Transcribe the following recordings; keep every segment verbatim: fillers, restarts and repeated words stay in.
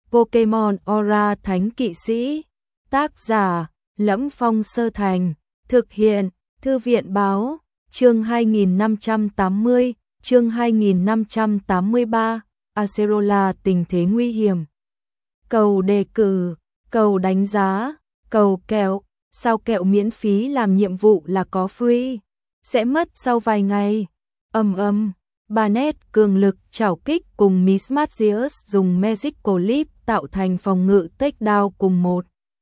Pokemon Aura Thánh Kỵ Sĩ. Tác giả: Lẫm Phong Sơ Thành. Thực hiện: Thư viện báo. Chương hai nghìn năm trăm tám mươi, chương hai nghìn năm trăm tám mươi ba, Acerola tình thế nguy hiểm. Cầu đề cử, cầu đánh giá, cầu kẹo, sao kẹo miễn phí làm nhiệm vụ là có free, sẽ mất sau vài ngày. Ầm ầm, Barnet cường lực chảo kích cùng Mismagius dùng Magical Leap tạo thành phòng ngự takedown cùng một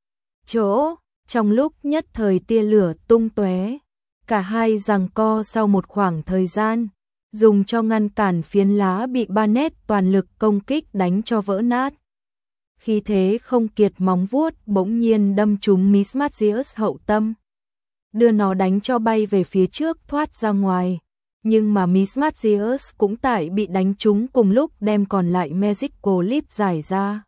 chỗ, trong lúc nhất thời tia lửa tung tóe. Cả hai giằng co sau một khoảng thời gian, dùng cho ngăn cản phiến lá bị Barnet toàn lực công kích đánh cho vỡ nát. Khi thế không kiệt móng vuốt bỗng nhiên đâm trúng Mismagius hậu tâm, đưa nó đánh cho bay về phía trước thoát ra ngoài. Nhưng mà Mismagius cũng tại bị đánh trúng cùng lúc đem còn lại Magical Leap giải ra.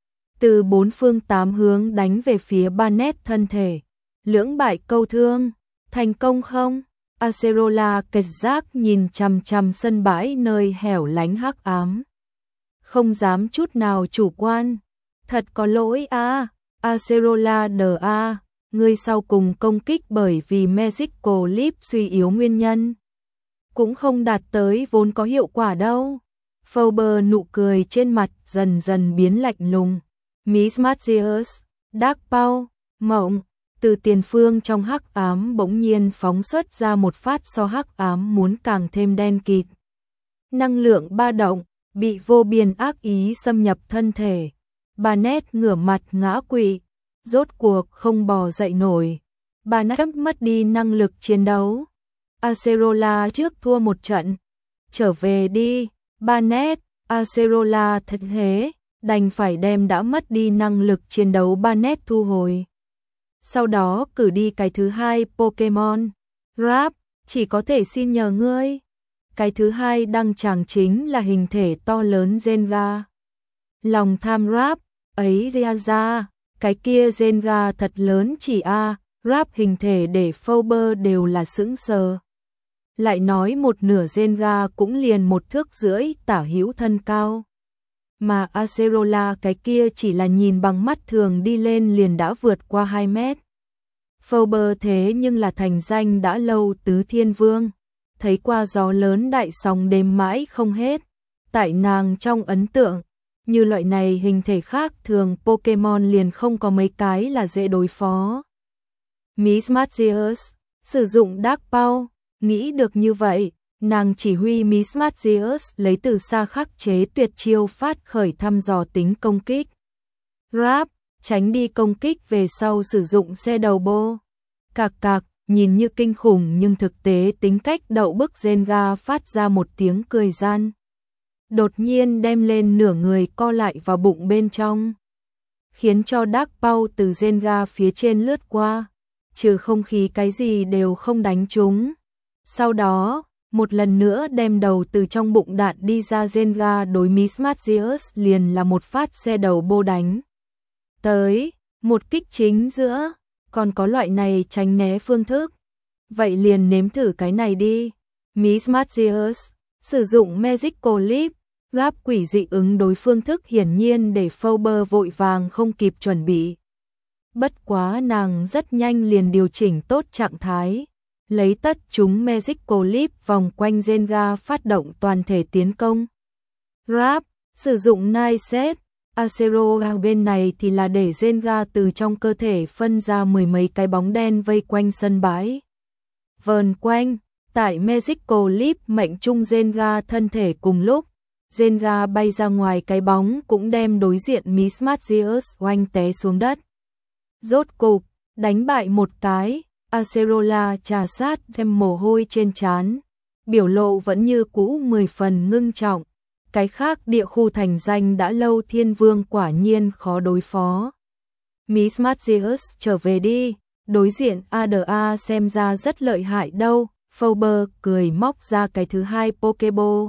Từ bốn phương tám hướng đánh về phía Barnet thân thể. Lưỡng bại câu thương, thành công không? Acerola kịch giác nhìn chằm chằm sân bãi nơi hẻo lánh hắc ám. Không dám chút nào chủ quan. Thật có lỗi a, Acerola đờ a, ngươi sau cùng công kích bởi vì Magical Leap suy yếu nguyên nhân. Cũng không đạt tới vốn có hiệu quả đâu. Fauber nụ cười trên mặt dần dần biến lạnh lùng. Mismagius, Dark Paw, Mộng, từ tiền phương trong hắc ám bỗng nhiên phóng xuất ra một phát so hắc ám muốn càng thêm đen kịt. Năng lượng ba động, bị vô biên ác ý xâm nhập thân thể. Barnet ngửa mặt ngã quỵ, rốt cuộc không bò dậy nổi. Barnet mất đi năng lực chiến đấu. Acerola trước thua một trận. Trở về đi, Barnet. Acerola thật thế, đành phải đem đã mất đi năng lực chiến đấu Barnet thu hồi. Sau đó cử đi cái thứ hai Pokemon. Rap, chỉ có thể xin nhờ ngươi. Cái thứ hai đăng tràng chính là hình thể to lớn Zenga. Lòng tham Rap, ấy ra ra, cái kia Zenga thật lớn chỉ a, Rap hình thể để Fauber đều là sững sờ. Lại nói một nửa Zenga cũng liền một thước rưỡi tả hữu thân cao. Mà Acerola cái kia chỉ là nhìn bằng mắt thường đi lên liền đã vượt qua hai mét. Fauber thế nhưng là thành danh đã lâu tứ thiên vương. Thấy qua gió lớn đại sóng đêm mãi không hết. Tại nàng trong ấn tượng, như loại này hình thể khác thường Pokemon liền không có mấy cái là dễ đối phó. Mismagius, sử dụng Dark Paw, nghĩ được như vậy, nàng chỉ huy Mismagius lấy từ xa khắc chế tuyệt chiêu phát khởi thăm dò tính công kích. Rap, tránh đi công kích về sau sử dụng xe đầu bô. Cạc cạc, nhìn như kinh khủng nhưng thực tế tính cách đậu bức Zenga phát ra một tiếng cười gian. Đột nhiên đem lên nửa người co lại vào bụng bên trong. Khiến cho Dark Paw từ Zenga phía trên lướt qua. Trừ không khí cái gì đều không đánh trúng. Sau đó, một lần nữa đem đầu từ trong bụng đạn đi ra Zenga đối Mismagius liền là một phát xe đầu bô đánh. Tới, một kích chính giữa, còn có loại này tránh né phương thức. Vậy liền nếm thử cái này đi. Mismagius, sử dụng Magical Leap, Rap quỷ dị ứng đối phương thức hiển nhiên để Fauber vội vàng không kịp chuẩn bị. Bất quá nàng rất nhanh liền điều chỉnh tốt trạng thái. Lấy tất chúng Magical Leap vòng quanh Zenga phát động toàn thể tiến công. Rap, sử dụng Night Set, Acerola bên này thì là để Zenga từ trong cơ thể phân ra mười mấy cái bóng đen vây quanh sân bãi. Vờn quanh, tại Magical Leap mệnh trung Zenga thân thể cùng lúc, Zenga bay ra ngoài cái bóng cũng đem đối diện Mismagius oanh té xuống đất. Rốt cục, đánh bại một cái. Acerola trà sát thêm mồ hôi trên trán, biểu lộ vẫn như cũ mười phần ngưng trọng. Cái khác địa khu thành danh đã lâu thiên vương quả nhiên khó đối phó. Mismagius trở về đi, đối diện a đê a xem ra rất lợi hại đâu. Fauber cười móc ra cái thứ hai Pokeball.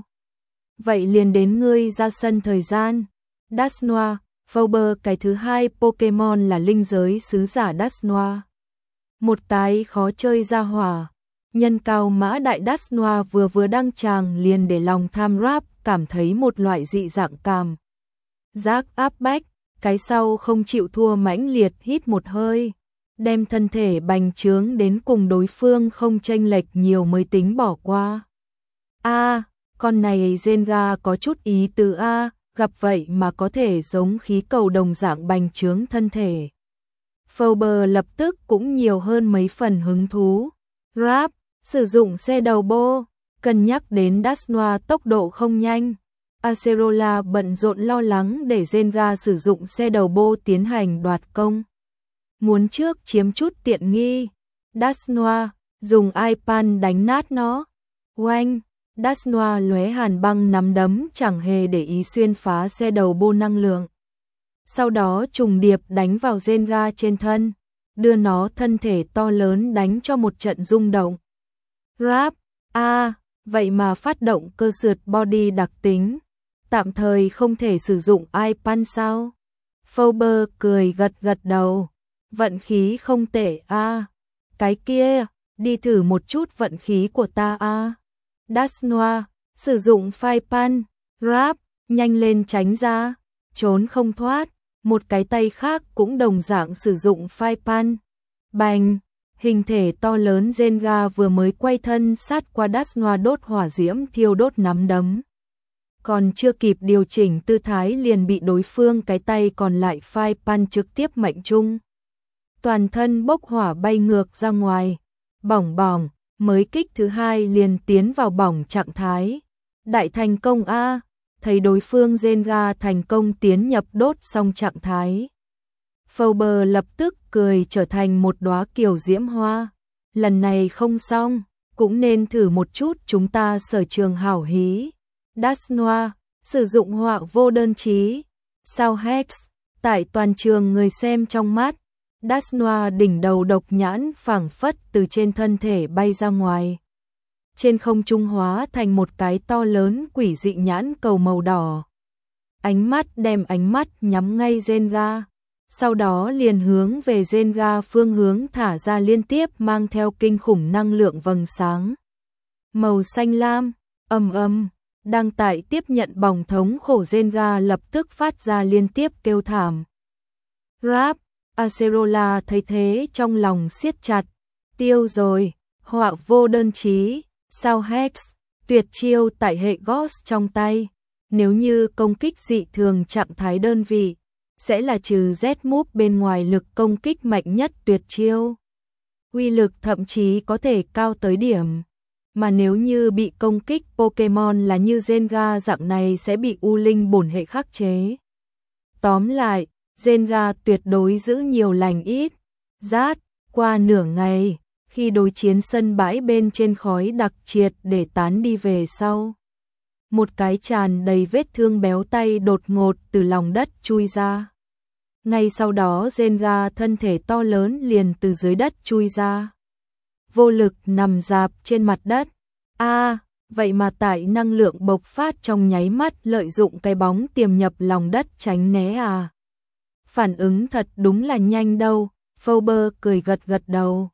Vậy liền đến ngươi ra sân thời gian. Dusknoir, Fauber cái thứ hai Pokemon là linh giới sứ giả Dusknoir. Một cái khó chơi ra hỏa. Nhân cao mã đại Dusknoir vừa vừa đăng tràng liền để lòng tham Rap cảm thấy một loại dị dạng cảm giác áp bách. cái sau không chịu thua mãnh liệt hít một hơi, đem thân thể bành trướng đến cùng đối phương không chênh lệch nhiều mới tính bỏ qua. A, con này Zenga có chút ý tứ a, gặp vậy mà có thể giống khí cầu đồng dạng bành trướng thân thể. Fauber lập tức cũng nhiều hơn mấy phần hứng thú. Rap, sử dụng xe đầu bô, cân nhắc đến Dasnoa tốc độ không nhanh. Acerola bận rộn lo lắng để Zenga sử dụng xe đầu bô tiến hành đoạt công. Muốn trước chiếm chút tiện nghi. Dasnoa, dùng iPan đánh nát nó. Oanh, Dasnoa lóe hàn băng nắm đấm chẳng hề để ý xuyên phá xe đầu bô năng lượng. Sau đó trùng điệp đánh vào Zenga trên thân, đưa nó thân thể to lớn đánh cho một trận rung động. Rap, a, à, vậy mà phát động cơ sượt body đặc tính, tạm thời không thể sử dụng iPan sao? Fauber cười gật gật đầu, vận khí không tệ a, à. Cái kia, đi thử một chút vận khí của ta a. À. Dasnoa, sử dụng Firepan, Rap, nhanh lên tránh ra, trốn không thoát, một cái tay khác cũng đồng dạng sử dụng Firepan. Bành, hình thể to lớn Zenga vừa mới quay thân sát qua Dasnoa đốt hỏa diễm thiêu đốt nắm đấm. Còn chưa kịp điều chỉnh tư thái liền bị đối phương cái tay còn lại Firepan trực tiếp mệnh trung. Toàn thân bốc hỏa bay ngược ra ngoài, bỏng bỏng, mới kích thứ hai liền tiến vào bỏng trạng thái. Đại thành công a, thấy đối phương Zenga thành công tiến nhập đốt xong trạng thái. Fauber lập tức cười trở thành một đóa kiều diễm hoa. Lần này không xong, cũng nên thử một chút chúng ta sở trường hảo hí. Dasnoa, sử dụng họa vô đơn chí. Sao Hex, tại toàn trường người xem trong mắt. Dasnoa đỉnh đầu độc nhãn phảng phất từ trên thân thể bay ra ngoài. Trên không trung hóa thành một cái to lớn quỷ dị nhãn cầu màu đỏ. Ánh mắt đem ánh mắt nhắm ngay Zenga. Sau đó liền hướng về Zenga phương hướng thả ra liên tiếp mang theo kinh khủng năng lượng vầng sáng. Màu xanh lam, ầm ầm, đang tại tiếp nhận bỏng thống khổ Zenga lập tức phát ra liên tiếp kêu thảm. Rap, Acerola thấy thế trong lòng siết chặt, tiêu rồi, họa vô đơn chí, sao Hex, tuyệt chiêu tại hệ Ghost trong tay, nếu như công kích dị thường trạng thái đơn vị, sẽ là trừ Z move bên ngoài lực công kích mạnh nhất tuyệt chiêu. Uy lực thậm chí có thể cao tới điểm, mà nếu như bị công kích Pokemon là như Zenga dạng này sẽ bị U Linh bổn hệ khắc chế. Tóm lại, Zenga tuyệt đối giữ nhiều lành ít. Rát, qua nửa ngày, khi đối chiến sân bãi bên trên khói đặc triệt để tán đi về sau. Một cái tràn đầy vết thương béo tay đột ngột từ lòng đất chui ra. Ngay sau đó Zenga thân thể to lớn liền từ dưới đất chui ra. Vô lực nằm rạp trên mặt đất. A, à, vậy mà tại năng lượng bộc phát trong nháy mắt lợi dụng cái bóng tiềm nhập lòng đất tránh né à. Phản ứng thật đúng là nhanh đâu, Fauber cười gật gật đầu.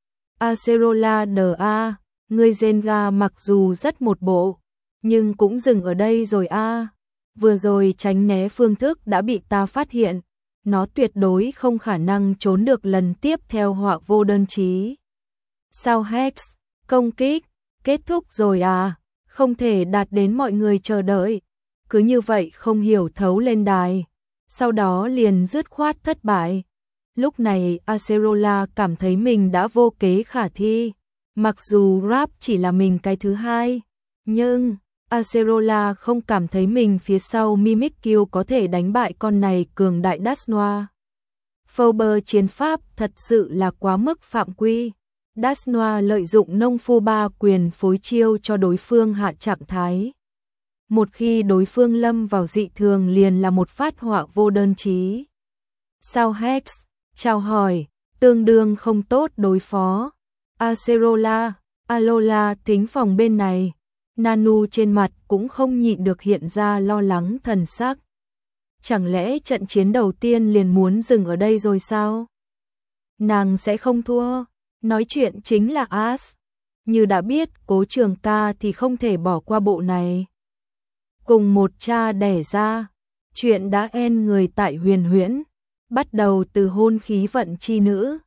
Acerola đờ a, ngươi Zenga mặc dù rất một bộ, nhưng cũng dừng ở đây rồi a. À. Vừa rồi tránh né phương thức đã bị ta phát hiện, nó tuyệt đối không khả năng trốn được lần tiếp theo họa vô đơn chí. Sao Hex, công kích, kết thúc rồi à, không thể đạt đến mọi người chờ đợi, cứ như vậy không hiểu thấu lên đài. Sau đó liền dứt khoát thất bại. Lúc này Acerola cảm thấy mình đã vô kế khả thi. Mặc dù Rap chỉ là mình cái thứ hai, nhưng Acerola không cảm thấy mình phía sau Mimikyu có thể đánh bại con này cường đại Dasnoa. Fauber chiến pháp thật sự là quá mức phạm quy. Dasnoa lợi dụng nông phu ba quyền phối chiêu cho đối phương hạ trạng thái. Một khi đối phương lâm vào dị thường liền là một phát họa vô đơn chí. Sao Hex, chào hỏi, tương đương không tốt đối phó. Acerola, Alola thính phòng bên này. Nanu trên mặt cũng không nhịn được hiện ra lo lắng thần sắc. Chẳng lẽ trận chiến đầu tiên liền muốn dừng ở đây rồi sao? Nàng sẽ không thua, nói chuyện chính là As. Như đã biết Cố Trường Ca thì không thể bỏ qua bộ này. Cùng một cha đẻ ra, Chuyện đã en người tại huyền huyễn, bắt đầu từ hôn khí vận chi nữ,